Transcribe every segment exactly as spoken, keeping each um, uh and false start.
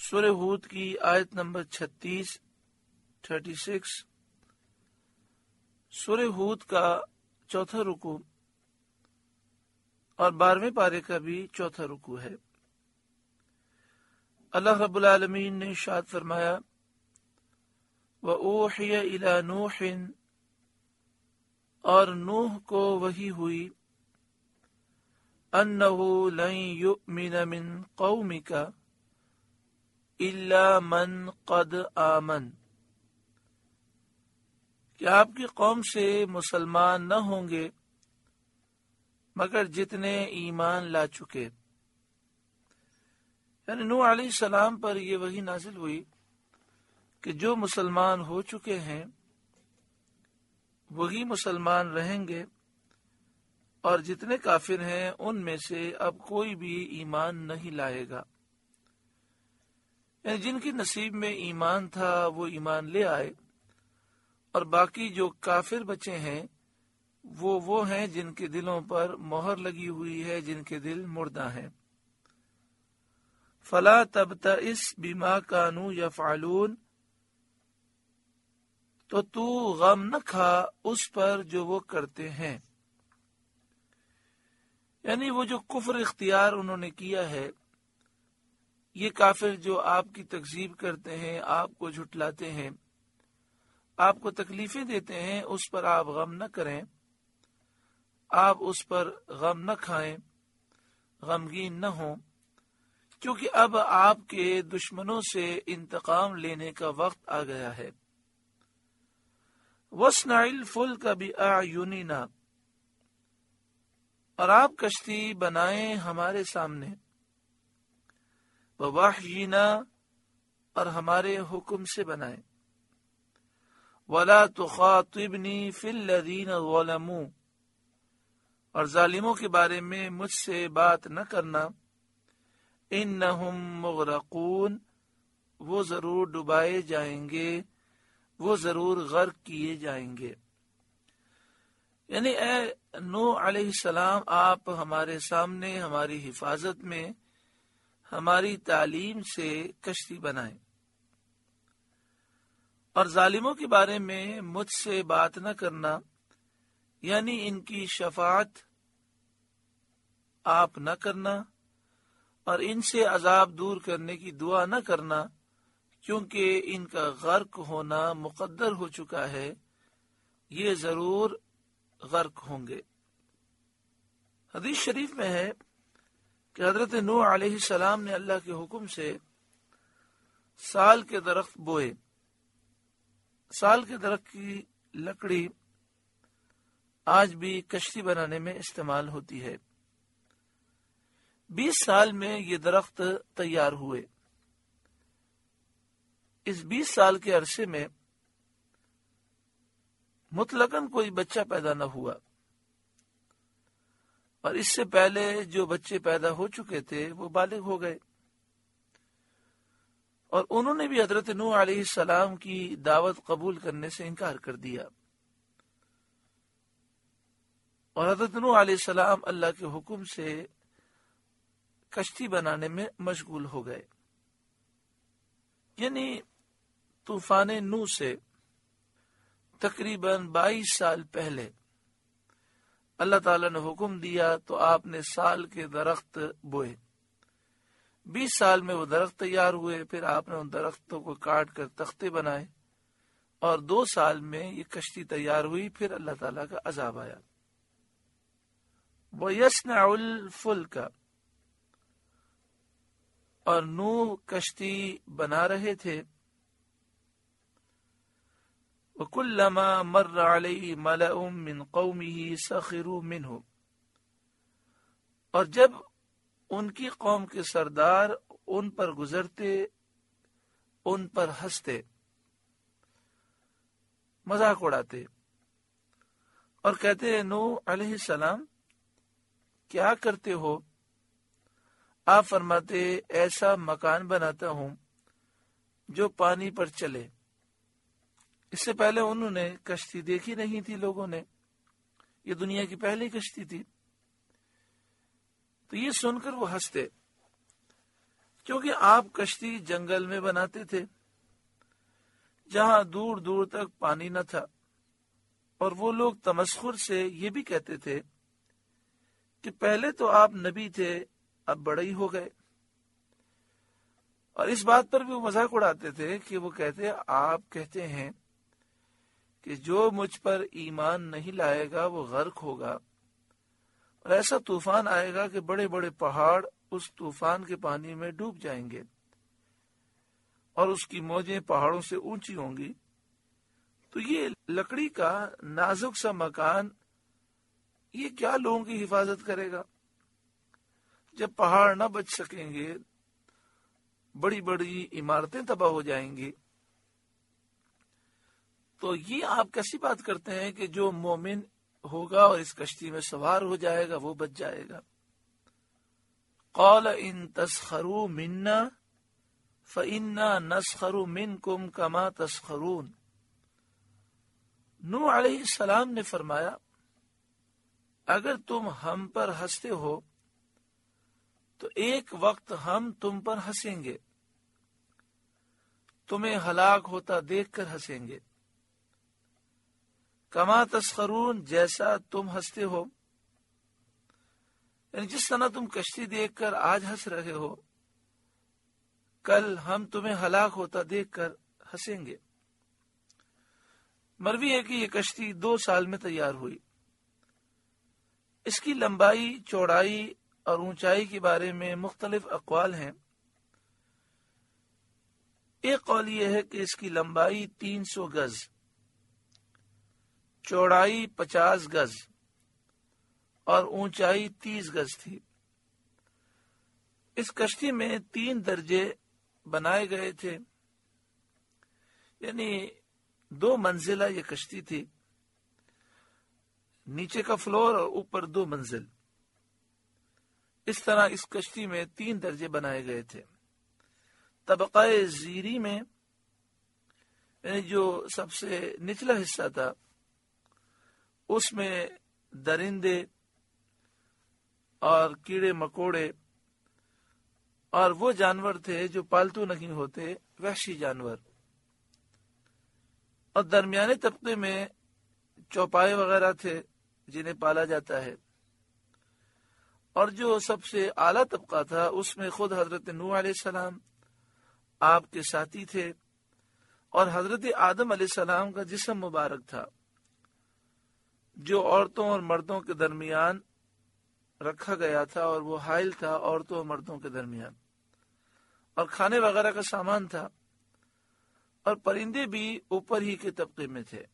سورہ ہود کی آیت نمبر چھتیس تھرٹی سکس سورہ ہود کا چوتھا رکوع اور بارہویں پارے کا بھی چوتھا رکوع ہے۔ اللہ رب العالمین نے ارشاد فرمایا وَأُوحِيَ إِلَى نُوحٍ، اور نوح کو وحی ہوئی أَنَّهُ لَن يُؤْمِنَ مِن قَوْمِكَ إِلَّا مَن قَدْ آمَنَ، کہ آپ کی قوم سے مسلمان نہ ہوں گے مگر جتنے ایمان لا چکے۔ یعنی نوح علیہ السلام پر یہ وحی نازل ہوئی کہ جو مسلمان ہو چکے ہیں وہی مسلمان رہیں گے، اور جتنے کافر ہیں ان میں سے اب کوئی بھی ایمان نہیں لائے گا۔ یعنی جن کی نصیب میں ایمان تھا وہ ایمان لے آئے، اور باقی جو کافر بچے ہیں وہ وہ ہیں جن کے دلوں پر مہر لگی ہوئی ہے، جن کے دل مردہ ہیں۔ فلا تبتئس بما كانوا يفعلون، تو تو غم نہ کھا اس پر جو وہ کرتے ہیں۔ یعنی وہ جو کفر اختیار انہوں نے کیا ہے، یہ کافر جو آپ کی تکذیب کرتے ہیں، آپ کو جھٹلاتے ہیں، آپ کو تکلیفیں دیتے ہیں، اس پر آپ غم نہ کریں، آپ اس پر غم نہ کھائیں، غمگین نہ ہوں، کیونکہ اب آپ کے دشمنوں سے انتقام لینے کا وقت آ گیا ہے۔ وَاصْنَعِ الْفُلْكَ بِأَعْيُنِنَا، اور آپ کشتی بنائیں ہمارے سامنے، وَوَحْيِنَا، اور ہمارے حکم سے بنائیں، وَلَا تُخَاطِبْنِي فِي الَّذِينَ ظَلَمُوا، اور ظالموں کے بارے میں مجھ سے بات نہ کرنا، إِنَّهُمْ مُغْرَقُونَ، وہ ضرور ڈبائے جائیں گے، وہ ضرور غرق کیے جائیں گے۔ یعنی اے نوح علیہ السلام، آپ ہمارے سامنے ہماری حفاظت میں ہماری تعلیم سے کشتی بنائیں، اور ظالموں کے بارے میں مجھ سے بات نہ کرنا، یعنی ان کی شفاعت آپ نہ کرنا اور ان سے عذاب دور کرنے کی دعا نہ کرنا، کیونکہ ان کا غرق ہونا مقدر ہو چکا ہے، یہ ضرور غرق ہوں گے۔ حدیث شریف میں ہے کہ حضرت نوح علیہ السلام نے اللہ کے حکم سے سال کے درخت بوئے۔ سال کے درخت کی لکڑی آج بھی کشتی بنانے میں استعمال ہوتی ہے۔ بیس سال میں یہ درخت تیار ہوئے۔ اس بیس سال کے عرصے میں مطلقاً کوئی بچہ پیدا نہ ہوا، اور اس سے پہلے جو بچے پیدا ہو چکے تھے وہ بالغ ہو گئے، اور انہوں نے بھی حضرت نوح علیہ السلام کی دعوت قبول کرنے سے انکار کر دیا، اور حضرت نوح علیہ السلام اللہ کے حکم سے کشتی بنانے میں مشغول ہو گئے۔ یعنی طوفان نوح سے تقریباً بائیس سال پہلے اللہ تعالیٰ نے حکم دیا تو آپ نے سال کے درخت بوئے۔ بیس سال میں وہ درخت تیار ہوئے، پھر آپ نے ان درختوں کو کاٹ کر تختے بنائے، اور دو سال میں یہ کشتی تیار ہوئی، پھر اللہ تعالیٰ کا عذاب آیا۔ وَيَصْنَعُ الْفُلْكَ، اور نوح کشتی بنا رہے تھے، وَكُلَّمَا مَرَّ عَلَيْهِ مَلَأٌ مِّن قَوْمِهِ سَخِرُوا مِنْهُ، اور جب ان کی قوم کے سردار ان پر گزرتے ان پر ہنستے، مذاق اڑاتے اور کہتے ہیں نوح علیہ السلام کیا کرتے ہو؟ آپ فرماتے ایسا مکان بناتا ہوں جو پانی پر چلے۔ اس سے پہلے انہوں نے کشتی دیکھی نہیں تھی، لوگوں نے، یہ دنیا کی پہلی کشتی تھی، تو یہ سن کر وہ ہنستے۔ کیونکہ آپ کشتی جنگل میں بناتے تھے جہاں دور دور تک پانی نہ تھا، اور وہ لوگ تمسخر سے یہ بھی کہتے تھے کہ پہلے تو آپ نبی تھے، اب بڑے ہی ہو گئے۔ اور اس بات پر بھی وہ مذاق اڑاتے تھے کہ وہ کہتے آپ کہتے ہیں کہ جو مجھ پر ایمان نہیں لائے گا وہ غرق ہوگا، اور ایسا طوفان آئے گا کہ بڑے بڑے پہاڑ اس طوفان کے پانی میں ڈوب جائیں گے، اور اس کی موجیں پہاڑوں سے اونچی ہوں گی۔ تو یہ لکڑی کا نازک سا مکان یہ کیا لوگوں کی حفاظت کرے گا؟ جب پہاڑ نہ بچ سکیں گے، بڑی بڑی عمارتیں تباہ ہو جائیں گی۔ تو یہ آپ کیسی بات کرتے ہیں کہ جو مومن ہوگا اور اس کشتی میں سوار ہو جائے گا وہ بچ جائے گا؟ قال ان تسخروا منا فإنا نسخر منکم کما تسخرون۔ نوح علیہ السلام نے فرمایا اگر تم ہم پر ہنستے ہو تو ایک وقت ہم تم پر ہنسیں گے، تمہیں ہلاک ہوتا دیکھ کر ہنسیں گے۔ کما تسخرون، جیسا تم ہنستے ہو، یعنی جس طرح تم کشتی دیکھ کر آج ہنس رہے ہو، کل ہم تمہیں ہلاک ہوتا دیکھ کر ہنسیں گے۔ مروی ہے کہ یہ کشتی دو سال میں تیار ہوئی۔ اس کی لمبائی، چوڑائی اور اونچائی کے بارے میں مختلف اقوال ہیں۔ ایک قول یہ ہے کہ اس کی لمبائی تین سو گز، چوڑائی پچاس گز اور اونچائی تیس گز تھی۔ اس کشتی میں تین درجے بنائے گئے تھے، یعنی دو منزلہ یہ کشتی تھی، نیچے کا فلور اور اوپر دو منزل۔ اس طرح اس کشتی میں تین درجے بنائے گئے تھے۔ طبقہ زیری میں، یعنی جو سب سے نچلا حصہ تھا، اس میں درندے اور کیڑے مکوڑے اور وہ جانور تھے جو پالتو نہیں ہوتے، وحشی جانور۔ اور درمیانے طبقے میں چوپائے وغیرہ تھے جنہیں پالا جاتا ہے۔ اور جو سب سے اعلیٰ طبقہ تھا اس میں خود حضرت نوح علیہ السلام، آپ کے ساتھی تھے، اور حضرت آدم علیہ السلام کا جسم مبارک تھا جو عورتوں اور مردوں کے درمیان رکھا گیا تھا، اور وہ حائل تھا عورتوں اور مردوں کے درمیان، اور کھانے وغیرہ کا سامان تھا، اور پرندے بھی اوپر ہی کے طبقے میں تھے۔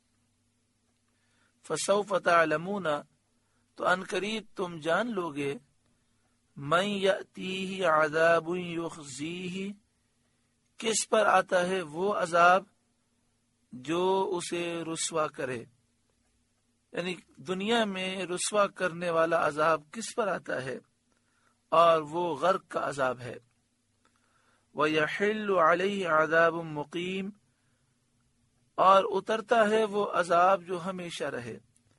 فسوف تعلمون، تو ان قریب تم جان لوگے، من یأتیہ عذاب یخزیہ، کس پر آتا ہے وہ عذاب جو اسے رسوا کرے، یعنی دنیا میں رسوا کرنے والا عذاب کس پر آتا ہے، اور وہ غرق کا عذاب ہے۔ وَيَحِلُّ عَلَيْهِ عَذَابٌ مُقِيمٌ، اور اترتا ہے وہ عذاب جو ہمیشہ رہے،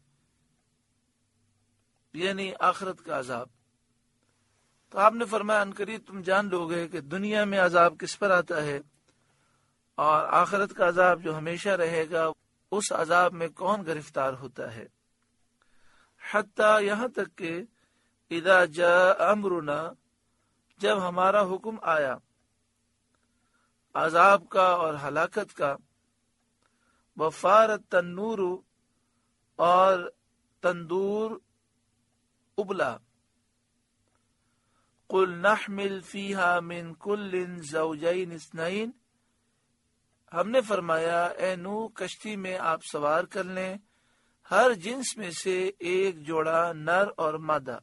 یعنی آخرت کا عذاب۔ تو آپ نے فرمایا عنقریب تم جان لو گے کہ دنیا میں عذاب کس پر آتا ہے، اور آخرت کا عذاب جو ہمیشہ رہے گا اس عذاب میں کون گرفتار ہوتا ہے۔ حتیٰ، یہاں تک کہ اذا جاء امرنا، جب ہمارا حکم آیا عذاب کا اور ہلاکت کا، وفارت تنور، اور تندور ابلا، قل نحمل فیہا من کل زوجین اثنین، ہم نے فرمایا اے نوح کشتی میں آپ سوار کر لیں ہر جنس میں سے ایک جوڑا نر اور مادہ۔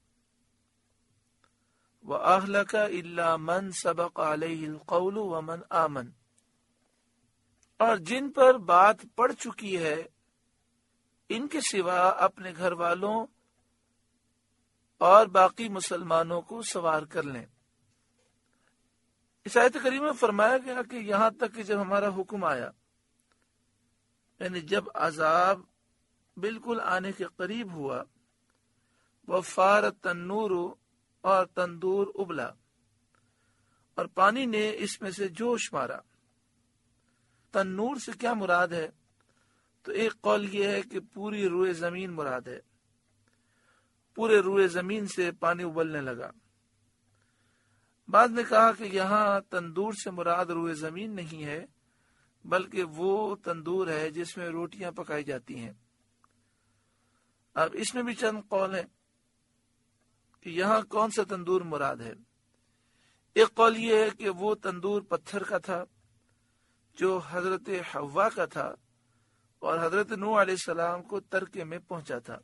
وَأَهْلَكَ إِلَّا مَنْ سَبَقَ عَلَيْهِ الْقَوْلُ وَمَنْ آمَنَ، اور جن پر بات پڑ چکی ہے ان کے سوا اپنے گھر والوں اور باقی مسلمانوں کو سوار کر لیں۔ اس آیت کریمہ میں فرمایا گیا کہ یہاں تک کہ جب ہمارا حکم آیا، یعنی جب عذاب بالکل آنے کے قریب ہوا، وفارت تنور، اور تندور ابلا، اور پانی نے اس میں سے جوش مارا۔ تنور سے کیا مراد ہے؟ تو ایک قول یہ ہے کہ پوری روئے زمین مراد ہے، پورے روئے زمین سے پانی ابلنے لگا۔ بعض نے کہا کہ یہاں تندور سے مراد روئے زمین نہیں ہے، بلکہ وہ تندور ہے جس میں روٹیاں پکائی جاتی ہیں۔ اب اس میں بھی چند قول ہیں کہ یہاں کون سا تندور مراد ہے۔ ایک قول یہ ہے کہ وہ تندور پتھر کا تھا جو حضرت حوا کا تھا اور حضرت نوح علیہ السلام کو ترکے میں پہنچا تھا،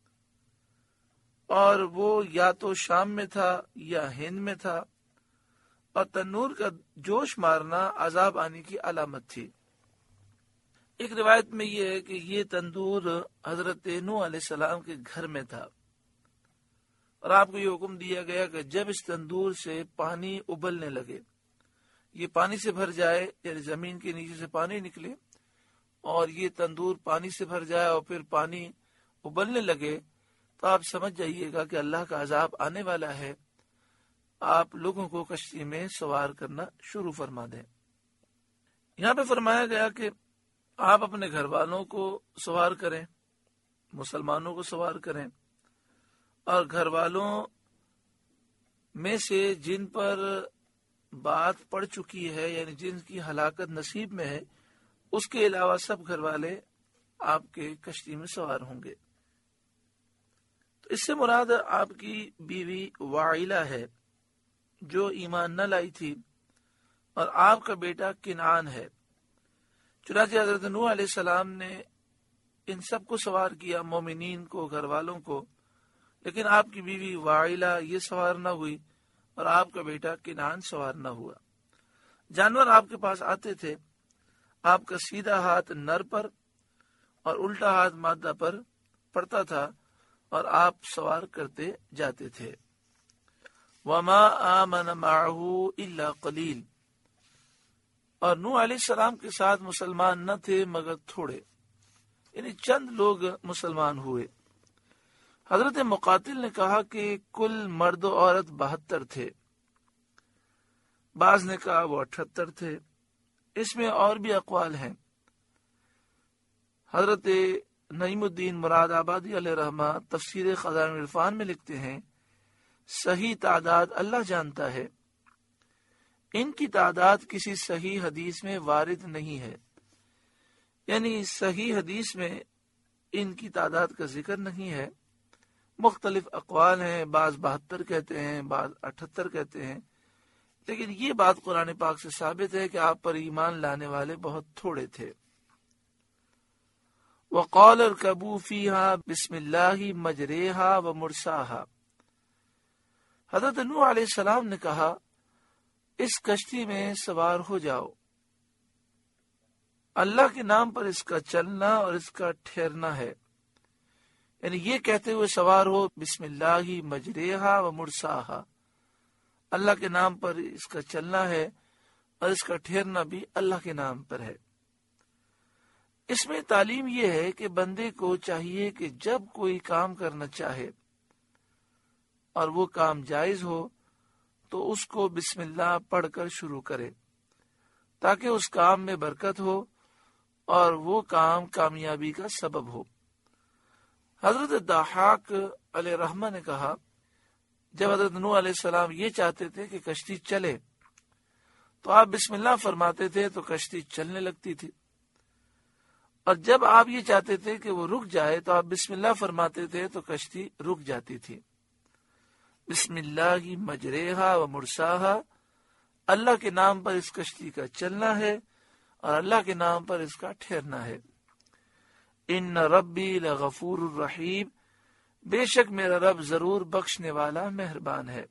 اور وہ یا تو شام میں تھا یا ہند میں تھا، اور تنور کا جوش مارنا عذاب آنے کی علامت تھی۔ ایک روایت میں یہ ہے کہ یہ تندور حضرت نوح علیہ السلام کے گھر میں تھا، اور آپ کو یہ حکم دیا گیا کہ جب اس تندور سے پانی ابلنے لگے، یہ پانی سے بھر جائے، یعنی زمین کے نیچے سے پانی نکلے اور یہ تندور پانی سے بھر جائے اور پھر پانی ابلنے لگے، تو آپ سمجھ جائیے گا کہ اللہ کا عذاب آنے والا ہے، آپ لوگوں کو کشتی میں سوار کرنا شروع فرما دیں۔ یہاں پہ فرمایا گیا کہ آپ اپنے گھر والوں کو سوار کریں، مسلمانوں کو سوار کریں، اور گھر والوں میں سے جن پر بات پڑ چکی ہے، یعنی جن کی ہلاکت نصیب میں ہے، اس کے علاوہ سب گھر والے آپ کے کشتی میں سوار ہوں گے۔ تو اس سے مراد آپ کی بیوی وائلہ ہے جو ایمان نہ لائی تھی، اور آپ کا بیٹا کنعان ہے۔ چنانچہ حضرت نوح علیہ السلام نے ان سب کو سوار کیا، مومنین کو، گھر والوں کو، لیکن آپ کی بیوی وائلہ یہ سوار نہ ہوئی اور آپ کا بیٹا کنعان سوار نہ ہوا۔ جانور آپ کے پاس آتے تھے، آپ کا سیدھا ہاتھ نر پر اور الٹا ہاتھ مادہ پر پڑتا تھا اور آپ سوار کرتے جاتے تھے۔ وما آمن معه الا قلیل، اور نوح علیہ السلام کے ساتھ مسلمان نہ تھے مگر تھوڑے، یعنی چند لوگ مسلمان ہوئے۔ حضرت مقاتل نے کہا کہ کل مرد و عورت بہتر تھے، بعض نے کہا وہ اٹھتر تھے، اس میں اور بھی اقوال ہیں۔ حضرت نعیم الدین مراد آبادی علیہ رحمہ تفسیر خزائن العرفان میں لکھتے ہیں، صحیح تعداد اللہ جانتا ہے، ان کی تعداد کسی صحیح حدیث میں وارد نہیں ہے، یعنی صحیح حدیث میں ان کی تعداد کا ذکر نہیں ہے۔ مختلف اقوال ہیں، بعض بہتر کہتے ہیں، بعض اٹھتر کہتے ہیں، لیکن یہ بات قرآن پاک سے ثابت ہے کہ آپ پر ایمان لانے والے بہت تھوڑے تھے۔ وَقَالَ ارْكَبُوا فِيهَا بِسْمِ اللَّهِ مَجْرَاهَا وَمُرْسَاهَا، حضرت نوح علیہ السلام نے کہا اس کشتی میں سوار ہو جاؤ، اللہ کے نام پر اس کا چلنا اور اس کا ٹھہرنا ہے، یعنی یہ کہتے ہوئے سوار ہو بسم اللہ مجریہا و مرساہا، اللہ کے نام پر اس کا چلنا ہے اور اس کا ٹھہرنا بھی اللہ کے نام پر ہے۔ اس میں تعلیم یہ ہے کہ بندے کو چاہیے کہ جب کوئی کام کرنا چاہے اور وہ کام جائز ہو تو اس کو بسم اللہ پڑھ کر شروع کرے، تاکہ اس کام میں برکت ہو اور وہ کام کامیابی کا سبب ہو۔ حضرت ضحاک علیہ رحمہ نے کہا جب حضرت نوح علیہ السلام یہ چاہتے تھے کہ کشتی چلے تو آپ بسم اللہ فرماتے تھے تو کشتی چلنے لگتی تھی، اور جب آپ یہ چاہتے تھے کہ وہ رک جائے تو آپ بسم اللہ فرماتے تھے تو کشتی رک جاتی تھی۔ بسم اللہ مجریہا و مرساہا، اللہ کے نام پر اس کشتی کا چلنا ہے اور اللہ کے نام پر اس کا ٹھہرنا ہے۔ ان ربی لغفور الرحیم، بے شک میرا رب ضرور بخشنے والا مہربان ہے۔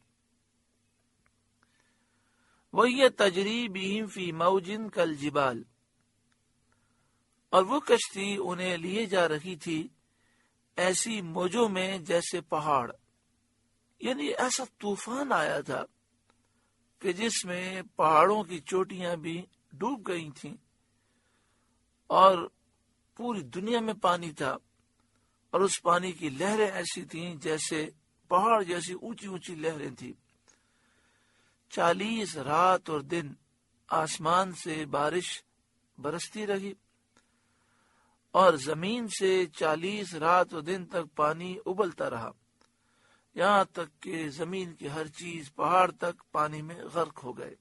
وَهِيَ تَجْرِي بِهِمْ فِي مَوْجٍ كَالْجِبَالِ، اور وہ کشتی انہیں لیے جا رہی تھی ایسی موجوں میں جیسے پہاڑ، یعنی ایسا طوفان آیا تھا کہ جس میں پہاڑوں کی چوٹیاں بھی ڈوب گئی تھیں اور پوری دنیا میں پانی تھا، اور اس پانی کی لہریں ایسی تھیں جیسے پہاڑ جیسی اونچی اونچی لہریں تھیں۔ چالیس رات اور دن آسمان سے بارش برستی رہی اور زمین سے چالیس رات اور دن تک پانی ابلتا رہا، یہاں تک کہ زمین کی ہر چیز پہاڑ تک پانی میں غرق ہو گئے۔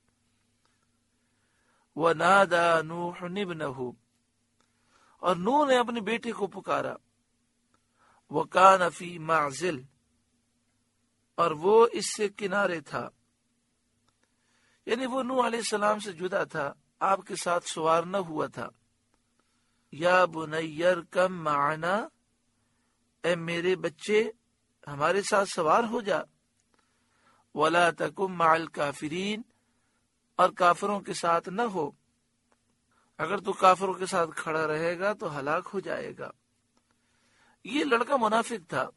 وَنَادَى نُوحٌ ابْنَهُ، اور نوح نے اپنے بیٹے کو پکارا، وَكَانَ فِي مَعْزِلٍ، اور وہ اس سے کنارے تھا، یعنی وہ نوح علیہ السلام سے جدا تھا، آپ کے ساتھ سوار نہ ہوا تھا۔ یا بنی ارکب معنا، اے میرے بچے ہمارے ساتھ سوار ہو جا، ولا تکن مع الکافرین، اور کافروں کے ساتھ نہ ہو، اگر تو کافروں کے ساتھ کھڑا رہے گا تو ہلاک ہو جائے گا۔ یہ لڑکا منافق تھا،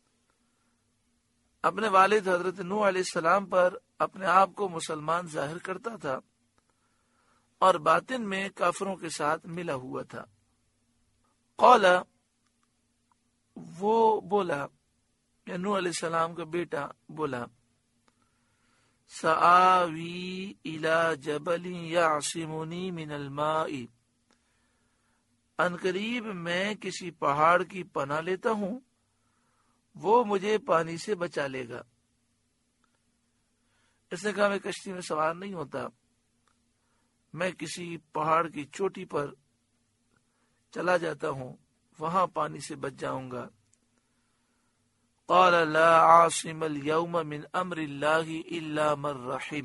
اپنے والد حضرت نوح علیہ السلام پر اپنے آپ کو مسلمان ظاہر کرتا تھا اور باطن میں کافروں کے ساتھ ملا ہوا تھا۔ قال، وہ بولا، یا نوح علیہ السلام کا بیٹا بولا، سآوی الی جبل یعصمنی من الماء، ان قریب میں کسی پہاڑ کی پناہ لیتا ہوں، وہ مجھے پانی سے بچا لے گا۔ اس نے کہا میں کشتی میں سوار نہیں ہوتا، میں کسی پہاڑ کی چوٹی پر چلا جاتا ہوں، وہاں پانی سے بچ جاؤں گا۔ قال لا عاصم اليوم من امر اللہ الا من رحم،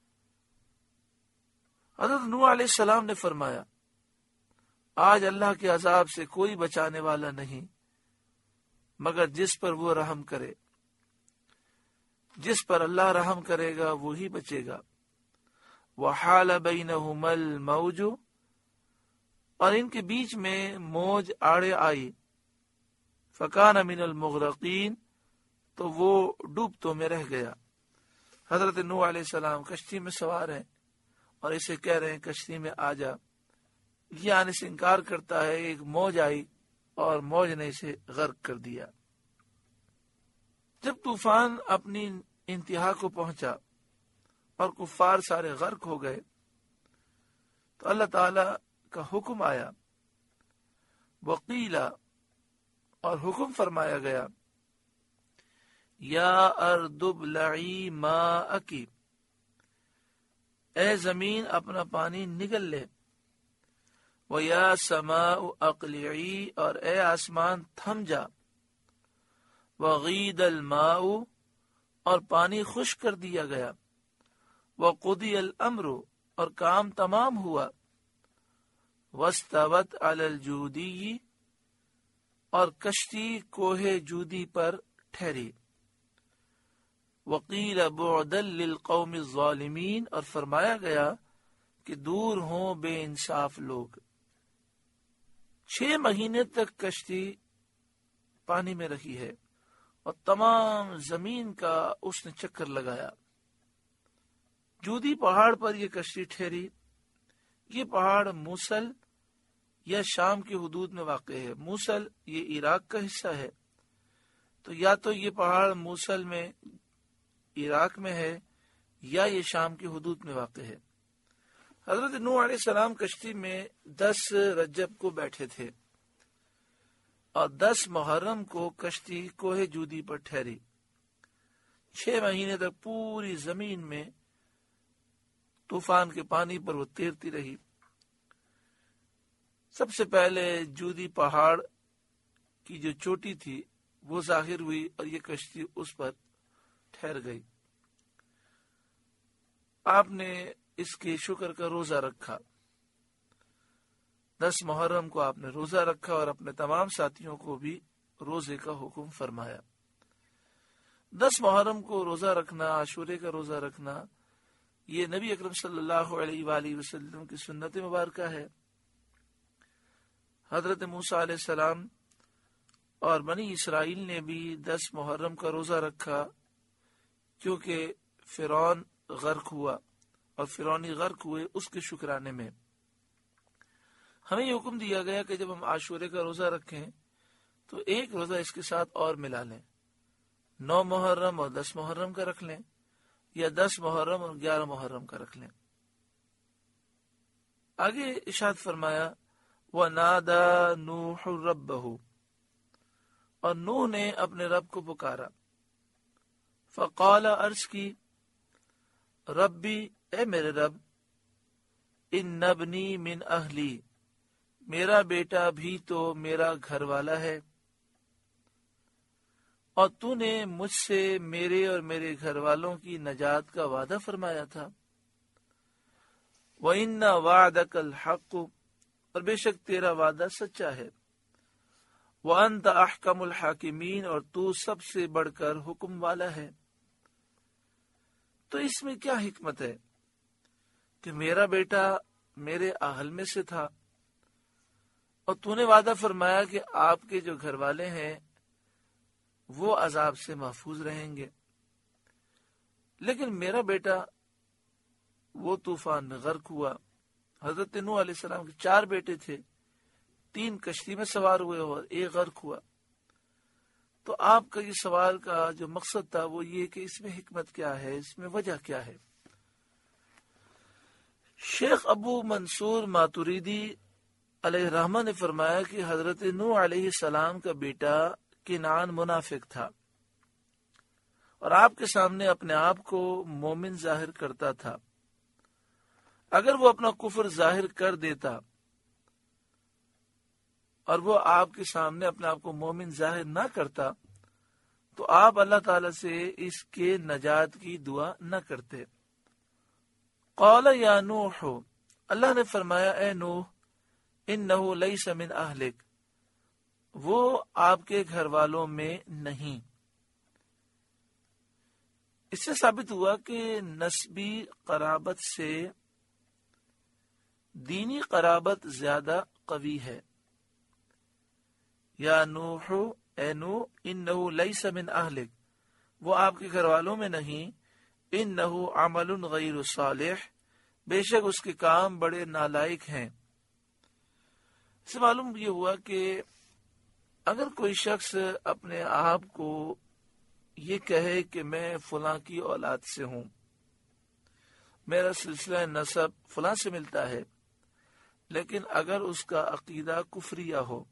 حضرت نوح علیہ السلام نے فرمایا، آج اللہ کے عذاب سے کوئی بچانے والا نہیں مگر جس پر وہ رحم کرے، جس پر اللہ رحم کرے گا وہی بچے گا۔ وحال بینہما الموج، اور ان کے بیچ میں موج آڑے آئی، فکان من المغرقین، تو وہ ڈوبتوں میں رہ گیا۔ حضرت نوح علیہ السلام کشتی میں سوار ہیں اور اسے کہہ رہے ہیں کشتی میں آ جا، یہ آنے سے انکار کرتا ہے۔ ایک موج آئی اور موج نے اسے غرق کر دیا۔ جب طوفان اپنی انتہا کو پہنچا اور کفار سارے غرق ہو گئے تو اللہ تعالی کا حکم آیا، وقیلا، اور حکم فرمایا گیا، یا ارض ابلعی ماءکی، اے زمین اپنا پانی نگل لے، وَيَا سَمَاءُ أَقْلِعِي، اور اے آسمان تھم جا، وَغِيدَ الْمَاءُ، اور پانی خشک کر دیا گیا، وَقُضِيَ الْأَمْرُ، اور کام تمام ہوا، وَاسْتَوَتْ عَلَى الْجُودِيِّ، اور کشتی کوہ جودی پر ٹھہری، وَقِيلَ بُعْدًا لِلْقَوْمِ الظَّالِمِينَ، اور فرمایا گیا کہ دور ہوں بے انصاف لوگ۔ چھ مہینے تک کشتی پانی میں رہی ہے اور تمام زمین کا اس نے چکر لگایا۔ جودی پہاڑ پر یہ کشتی ٹھہری۔ یہ پہاڑ موصل یا شام کی حدود میں واقع ہے۔ موصل یہ عراق کا حصہ ہے، تو یا تو یہ پہاڑ موصل میں عراق میں ہے یا یہ شام کی حدود میں واقع ہے۔ حضرت نوح علیہ السلام کشتی میں دس رجب کو بیٹھے تھے اور دس محرم کو کشتی کوہ جودی پر ٹھہری۔ چھ مہینے تک پوری زمین میں طوفان کے پانی پر وہ تیرتی رہی۔ سب سے پہلے جودی پہاڑ کی جو چوٹی تھی وہ ظاہر ہوئی اور یہ کشتی اس پر ٹھہر گئی۔ آپ نے اس کے شکر کا روزہ رکھا۔ دس محرم کو آپ نے روزہ رکھا اور اپنے تمام ساتھیوں کو بھی روزے کا حکم فرمایا۔ دس محرم کو روزہ رکھنا، عاشورے کا روزہ رکھنا، یہ نبی اکرم صلی اللہ علیہ وآلہ وسلم کی سنت مبارکہ ہے۔ حضرت موسیٰ علیہ السلام اور بنی اسرائیل نے بھی دس محرم کا روزہ رکھا، کیونکہ فرعون غرق ہوا اور فرعونی غرق ہوئے اس کے شکرانے میں۔ ہمیں یہ حکم دیا گیا کہ جب ہم عاشورے کا روزہ رکھیں تو ایک روزہ اس کے ساتھ اور ملا لیں، نو محرم اور دس محرم کا رکھ لیں، یا دس محرم اور گیارہ محرم کا رکھ لیں۔ آگے ارشاد فرمایا وَنَادَى نُوحٌ رَبَّهُ، اور نوح نے اپنے رب کو پکارا، فقال، عرض کی، ربی، اے میرے رب، ان ابنی من اہلی، میرا بیٹا بھی تو میرا گھر والا ہے، اور تو نے مجھ سے میرے اور میرے گھر والوں کی نجات کا وعدہ فرمایا تھا، وَإِنَّ وَعْدَكَ الْحَقُّ، اور بے شک تیرا وعدہ سچا ہے، وَأَنْتَ أَحْكَمُ الْحَاكِمِينَ، اور تو سب سے بڑھ کر حکم والا ہے۔ تو اس میں کیا حکمت ہے کہ میرا بیٹا میرے اہل میں سے تھا، اور تو نے وعدہ فرمایا کہ آپ کے جو گھر والے ہیں وہ عذاب سے محفوظ رہیں گے، لیکن میرا بیٹا وہ طوفان میں غرق ہوا۔ حضرت نوح علیہ السلام کے چار بیٹے تھے، تین کشتی میں سوار ہوئے اور ایک غرق ہوا۔ تو آپ کا یہ سوال کا جو مقصد تھا وہ یہ کہ اس میں حکمت کیا ہے، اس میں وجہ کیا ہے۔ شیخ ابو منصور ماتوریدی علیہ الرحمہ نے فرمایا کہ حضرت نوح علیہ السلام کا بیٹا کنعان منافق تھا، اور آپ کے سامنے اپنے آپ کو مومن ظاہر کرتا تھا۔ اگر وہ اپنا کفر ظاہر کر دیتا اور وہ آپ کے سامنے اپنے آپ کو مومن ظاہر نہ کرتا تو آپ اللہ تعالی سے اس کے نجات کی دعا نہ کرتے۔ قال یا نوح، اللہ نے فرمایا اے نوح، انہ لیس من اہلک، وہ آپ کے گھر والوں میں نہیں۔ اس سے ثابت ہوا کہ نسبی قرابت سے دینی قرابت زیادہ قوی ہے۔ یا نوح، اے نوح، انہ لیس من اہلک، وہ آپ کے گھر والوں میں نہیں، انہ عمل غیر صالح، بے شک اس کے کام بڑے نالائق ہیں۔ اس سے معلوم یہ ہوا کہ اگر کوئی شخص اپنے آپ کو یہ کہے کہ میں فلاں کی اولاد سے ہوں، میرا سلسلہ نسب فلاں سے ملتا ہے، لیکن اگر اس کا عقیدہ کفریہ ہو،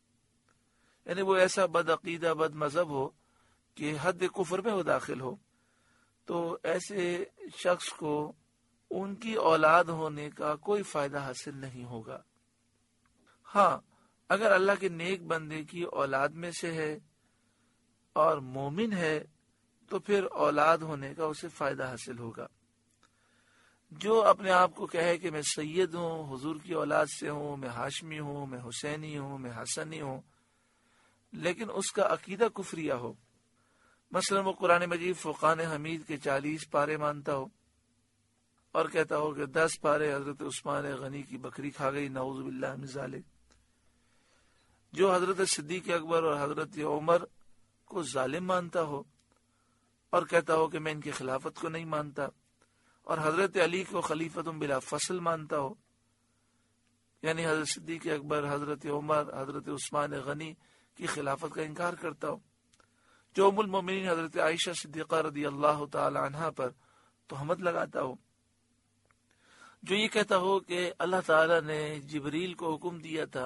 یعنی وہ ایسا بد عقیدہ بد مذہب ہو کہ حد کفر میں وہ داخل ہو، تو ایسے شخص کو ان کی اولاد ہونے کا کوئی فائدہ حاصل نہیں ہوگا۔ ہاں، اگر اللہ کے نیک بندے کی اولاد میں سے ہے اور مومن ہے تو پھر اولاد ہونے کا اسے فائدہ حاصل ہوگا۔ جو اپنے آپ کو کہے کہ میں سید ہوں، حضور کی اولاد سے ہوں، میں ہاشمی ہوں، میں حسینی ہوں، میں حسنی ہوں، لیکن اس کا عقیدہ کفریہ ہو، مثلا وہ قرآن مجید فرقان حمید کے چالیس پارے مانتا ہو اور کہتا ہو کہ دس پارے حضرت عثمان غنی کی بکری کھا گئی، نعوذ باللہ من ذالک، جو حضرت صدیق اکبر اور حضرت عمر کو ظالم مانتا ہو اور کہتا ہو کہ میں ان کی خلافت کو نہیں مانتا، اور حضرت علی کو خلیفۃ بلا فصل مانتا ہو، یعنی حضرت صدیق اکبر، حضرت عمر، حضرت عثمان غنی کی خلافت کا انکار کرتا ہو، جو ام المومنین حضرت عائشہ صدیقہ رضی اللہ تعالی عنہا پر تہمت لگاتا ہو، جو یہ کہتا ہو کہ اللہ تعالی نے جبریل کو حکم دیا تھا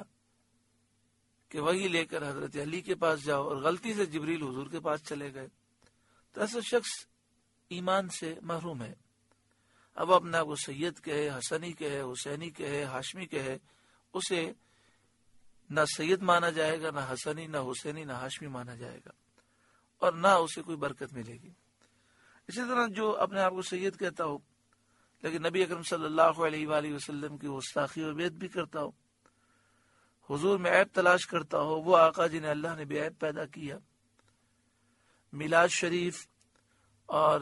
کہ وہی لے کر حضرت علی کے پاس جاؤ اور غلطی سے جبریل حضور کے پاس چلے گئے، تو ایسا شخص ایمان سے محروم ہے۔ اب اپنا وہ سید کہے، حسنی کہے، حسینی کہے، ہاشمی کہے، اسے نہ سید مانا جائے گا، نہ حسنی، نہ حسینی، نہ ہاشمی مانا جائے گا، اور نہ اسے کوئی برکت ملے گی۔ اسی طرح جو اپنے آپ کو سید کہتا ہو لیکن نبی اکرم صلی اللہ علیہ وآلہ وسلم کی گستاخی اور بیعت بھی کرتا ہو، حضور میں عیب تلاش کرتا ہو، وہ آقا جنہیں اللہ نے بے عیب پیدا کیا، میلاد شریف اور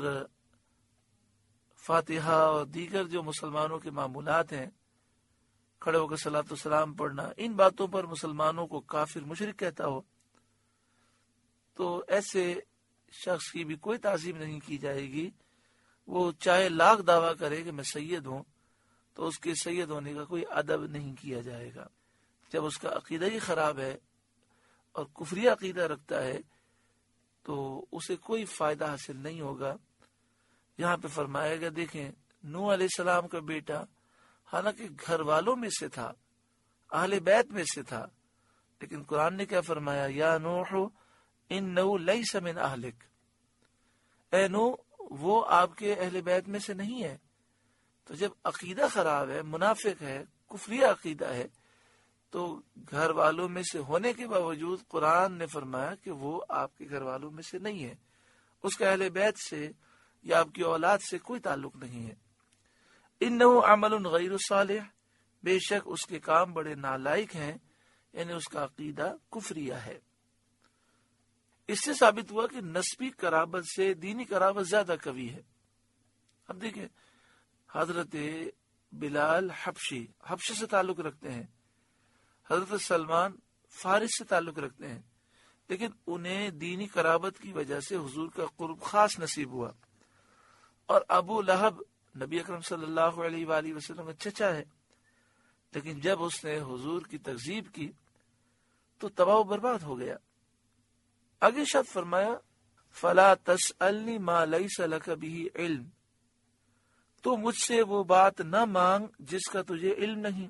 فاتحہ اور دیگر جو مسلمانوں کے معمولات ہیں، کھڑے ہو کر صلاۃ و سلام پڑھنا، ان باتوں پر مسلمانوں کو کافر مشرک کہتا ہو، تو ایسے شخص کی بھی کوئی تعظیم نہیں کی جائے گی۔ وہ چاہے لاکھ دعویٰ کرے کہ میں سید ہوں، تو اس کے سید ہونے کا کوئی ادب نہیں کیا جائے گا۔ جب اس کا عقیدہ ہی خراب ہے اور کفری عقیدہ رکھتا ہے تو اسے کوئی فائدہ حاصل نہیں ہوگا، یہاں پہ فرمایا گیا، دیکھیں نوح علیہ السلام کا بیٹا حالانکہ گھر والوں میں سے تھا، اہل بیت میں سے تھا، لیکن قرآن نے کیا فرمایا، یا نوح انہ لیس من اہلک، اے نوح وہ آپ کے اہل بیت میں سے نہیں ہے۔ تو جب عقیدہ خراب ہے، منافق ہے، کفری عقیدہ ہے، تو گھر والوں میں سے ہونے کے باوجود قرآن نے فرمایا کہ وہ آپ کے گھر والوں میں سے نہیں ہے، اس کا اہل بیت سے یا آپ کی اولاد سے کوئی تعلق نہیں ہے۔ انہ عمل غیر صالح، بے شک اس کے کام بڑے نالائق ہیں، یعنی اس کا عقیدہ کفریہ ہے۔ اس سے ثابت ہوا کہ نسبی قرابت سے دینی قرابت زیادہ قوی ہے۔ اب دیکھیں حضرت بلال حبشی حبشے سے تعلق رکھتے ہیں، حضرت سلمان فارس سے تعلق رکھتے ہیں، لیکن انہیں دینی قرابت کی وجہ سے حضور کا قرب خاص نصیب ہوا۔ اور ابو لہب نبی اکرم صلی اللہ علیہ وآلہ وسلم کا چچا ہے، لیکن جب اس نے حضور کی تکذیب کی تو تباہ و برباد ہو گیا۔ آگے شاد فرمایا، فلا تسألنی ما لیس لک بہ علم، تو مجھ سے وہ بات نہ مانگ جس کا تجھے علم نہیں،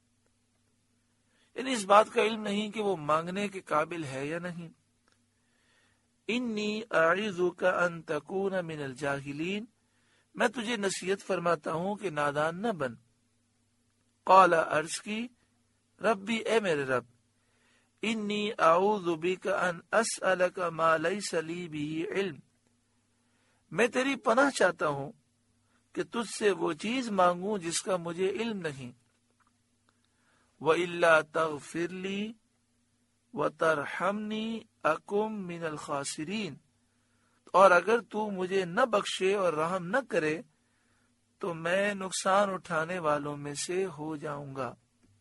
یعنی اس بات کا علم نہیں کہ وہ مانگنے کے قابل ہے یا نہیں۔ انی اعظک ان تکون من الجاہلین، میں تجھے نصیحت فرماتا ہوں کہ نادان نہ بن۔ قال عرض کی، ربی اے میرے رب، انی اعوذ بک ان اسألک ما لیس لی بہ علم، میں تیری پناہ چاہتا ہوں کہ تجھ سے وہ چیز مانگوں جس کا مجھے علم نہیں۔ وَإِلَّا تَغْفِرْ لِي وَتَرْحَمْنِي أَكُمْ مِنَ الْخَاسِرِينَ، اور اگر تو مجھے نہ بخشے اور رحم نہ کرے تو میں نقصان اٹھانے والوں میں سے ہو جاؤں گا۔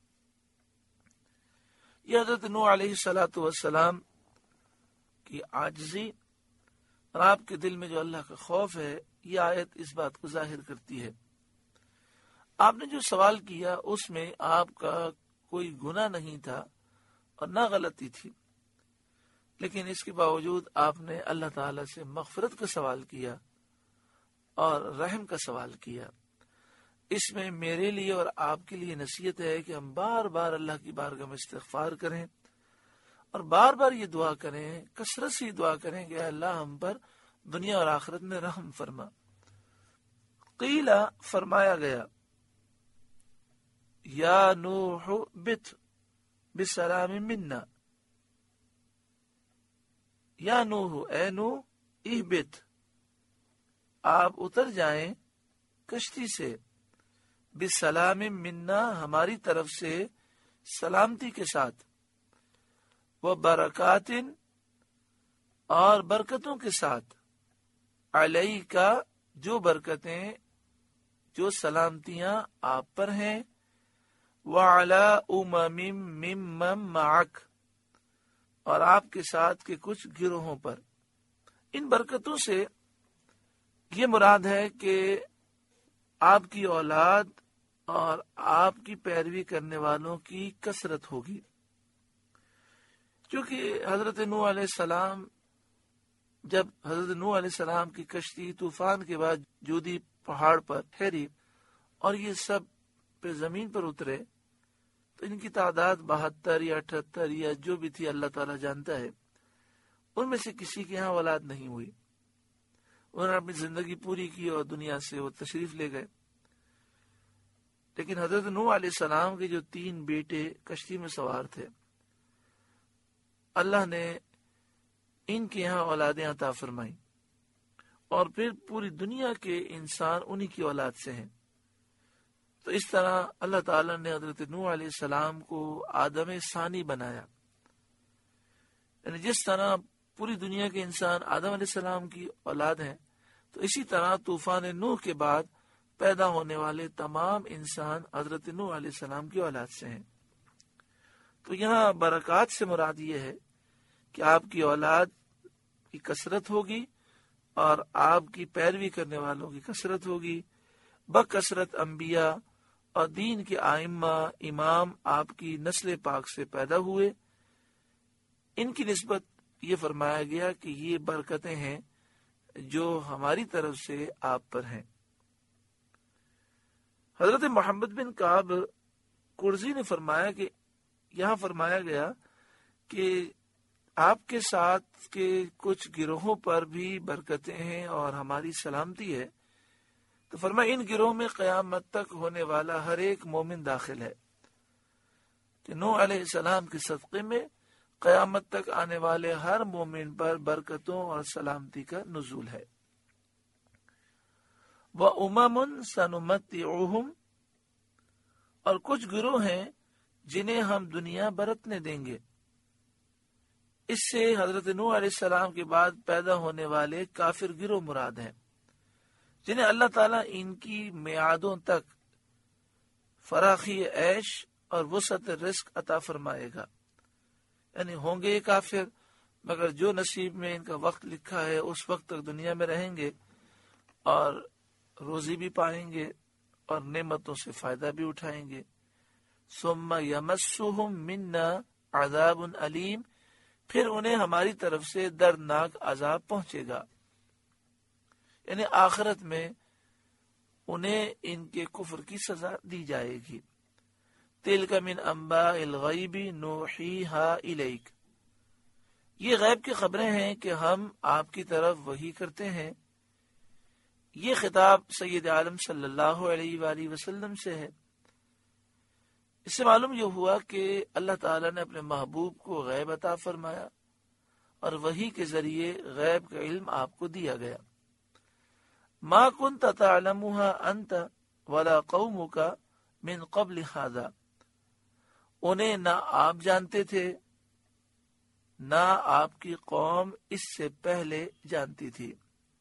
یہ حضرت نوح علیہ الصلوۃ والسلام کی عاجزی اور آپ کے دل میں جو اللہ کا خوف ہے، یہ آیت اس بات کو ظاہر کرتی ہے۔ آپ نے جو سوال کیا اس میں آپ کا کوئی گناہ نہیں تھا اور نہ غلطی تھی، لیکن اس کے باوجود آپ نے اللہ تعالی سے مغفرت کا سوال کیا اور رحم کا سوال کیا۔ اس میں میرے لیے اور آپ کے لیے نصیحت ہے کہ ہم بار بار اللہ کی بارگاہ میں استغفار کریں اور بار بار یہ دعا کریں، کثرت سے یہ دعا کریں کہ اے اللہ ہم پر دنیا اور آخرت میں رحم فرما۔ قیلا فرمایا گیا، یا نوح بت بسلام منا، یا نوح اے نوح اہبت، آپ اتر جائیں کشتی سے، بسلام منا ہماری طرف سے سلامتی کے ساتھ، وہ برکات اور برکتوں کے ساتھ، علیہ کا جو برکتیں جو سلامتیاں آپ پر ہیں، وَعَلَىٰ أُمَمٍ مِّمَّن مَّعَكَ اور آپ کے ساتھ کے کچھ گروہوں پر۔ ان برکتوں سے یہ مراد ہے کہ آپ کی اولاد اور آپ کی پیروی کرنے والوں کی کثرت ہوگی، کیونکہ حضرت نوح علیہ السلام جب حضرت نوح علیہ السلام کی کشتی طوفان کے بعد جودی پہاڑ پر ٹھہری اور یہ سب پہ زمین پر اترے تو ان کی تعداد بہتر یا اٹھہتر یا جو بھی تھی اللہ تعالیٰ جانتا ہے، ان میں سے کسی کے ہاں اولاد نہیں ہوئی۔ انہوں نے اپنی زندگی پوری کی اور دنیا سے وہ تشریف لے گئے، لیکن حضرت نوح علیہ السلام کے جو تین بیٹے کشتی میں سوار تھے، اللہ نے ان کے یہاں اولادیں عطا فرمائیں، اور پھر پوری دنیا کے انسان انہی کی اولاد سے ہیں۔ تو اس طرح اللہ تعالیٰ نے حضرت نوح علیہ السلام کو آدم ثانی بنایا، یعنی جس طرح پوری دنیا کے انسان آدم علیہ السلام کی اولاد ہیں، تو اسی طرح طوفان نوح کے بعد پیدا ہونے والے تمام انسان حضرت نوح علیہ السلام کی اولاد سے ہیں۔ تو یہاں برکات سے مراد یہ ہے کہ آپ کی اولاد کی کثرت ہوگی اور آپ کی پیروی کرنے والوں کی کثرت ہوگی، بکثرت انبیاء اور دین کے ائمہ امام آپ کی نسل پاک سے پیدا ہوئے۔ ان کی نسبت یہ فرمایا گیا کہ یہ برکتیں ہیں جو ہماری طرف سے آپ پر ہیں۔ حضرت محمد بن کعب قرظی نے فرمایا کہ یہاں فرمایا گیا کہ آپ کے ساتھ کے کچھ گروہوں پر بھی برکتیں ہیں اور ہماری سلامتی ہے، تو فرمایا ان گروہ میں قیامت تک ہونے والا ہر ایک مومن داخل ہے، کہ نوح علیہ السلام کے صدقے میں قیامت تک آنے والے ہر مومن پر برکتوں اور سلامتی کا نزول ہے۔ وَأُمَمٌ سَنُمَتِّعُهُمْ، اور کچھ گروہ ہیں جنہیں ہم دنیا برتنے دیں گے۔ اس سے حضرت نوح علیہ السلام کے بعد پیدا ہونے والے کافر گروہ مراد ہیں، جنہیں اللہ تعالیٰ ان کی میعادوں تک فراخی عیش اور وسعت رزق عطا فرمائے گا۔ یعنی ہوں گے یہ کافر، مگر جو نصیب میں ان کا وقت لکھا ہے اس وقت تک دنیا میں رہیں گے اور روزی بھی پائیں گے اور نعمتوں سے فائدہ بھی اٹھائیں گے۔ ثم یمسہم منا عذاب علیم، پھر انہیں ہماری طرف سے دردناک عذاب پہنچے گا، یعنی آخرت میں انہیں ان کے کفر کی سزا دی جائے گی۔ تلک من انباء الغیب نوحیہا الیک، یہ غیب کی خبریں ہیں کہ ہم آپ کی طرف وحی کرتے ہیں۔ یہ خطاب سید عالم صلی اللہ علیہ وآلہ وسلم سے ہے۔ اس سے معلوم یہ ہوا کہ اللہ تعالیٰ نے اپنے محبوب کو غیب عطا فرمایا اور وحی کے ذریعے غیب کا علم آپ کو دیا گیا۔ ما کنت تعلمها انت ولا قومک من قبل هذا، انہیں نہ آپ جانتے تھے نہ آپ کی قوم اس سے پہلے جانتی تھی۔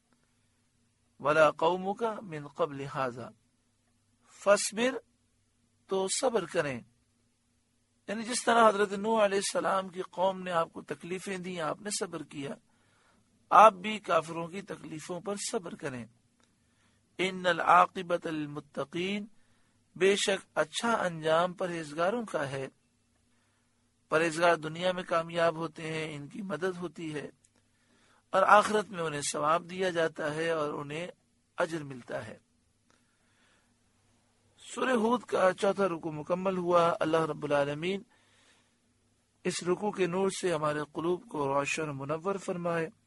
ولا قومک من قبل هذا فاصبر، تو صبر کریں، یعنی جس طرح حضرت نوح علیہ السلام کی قوم نے آپ کو تکلیفیں دی، آپ نے صبر کیا، آپ بھی کافروں کی تکلیفوں پر صبر کریں۔ ان العاقبۃ للمتقین، بے شک اچھا انجام پرہیزگاروں کا ہے۔ پرہیزگار دنیا میں کامیاب ہوتے ہیں، ان کی مدد ہوتی ہے، اور آخرت میں انہیں ثواب دیا جاتا ہے اور انہیں اجر ملتا ہے۔ سورہ ہود کا چوتھا رکوع مکمل ہوا۔ اللہ رب العالمین اس رکوع کے نور سے ہمارے قلوب کو روشن و منور فرمائے۔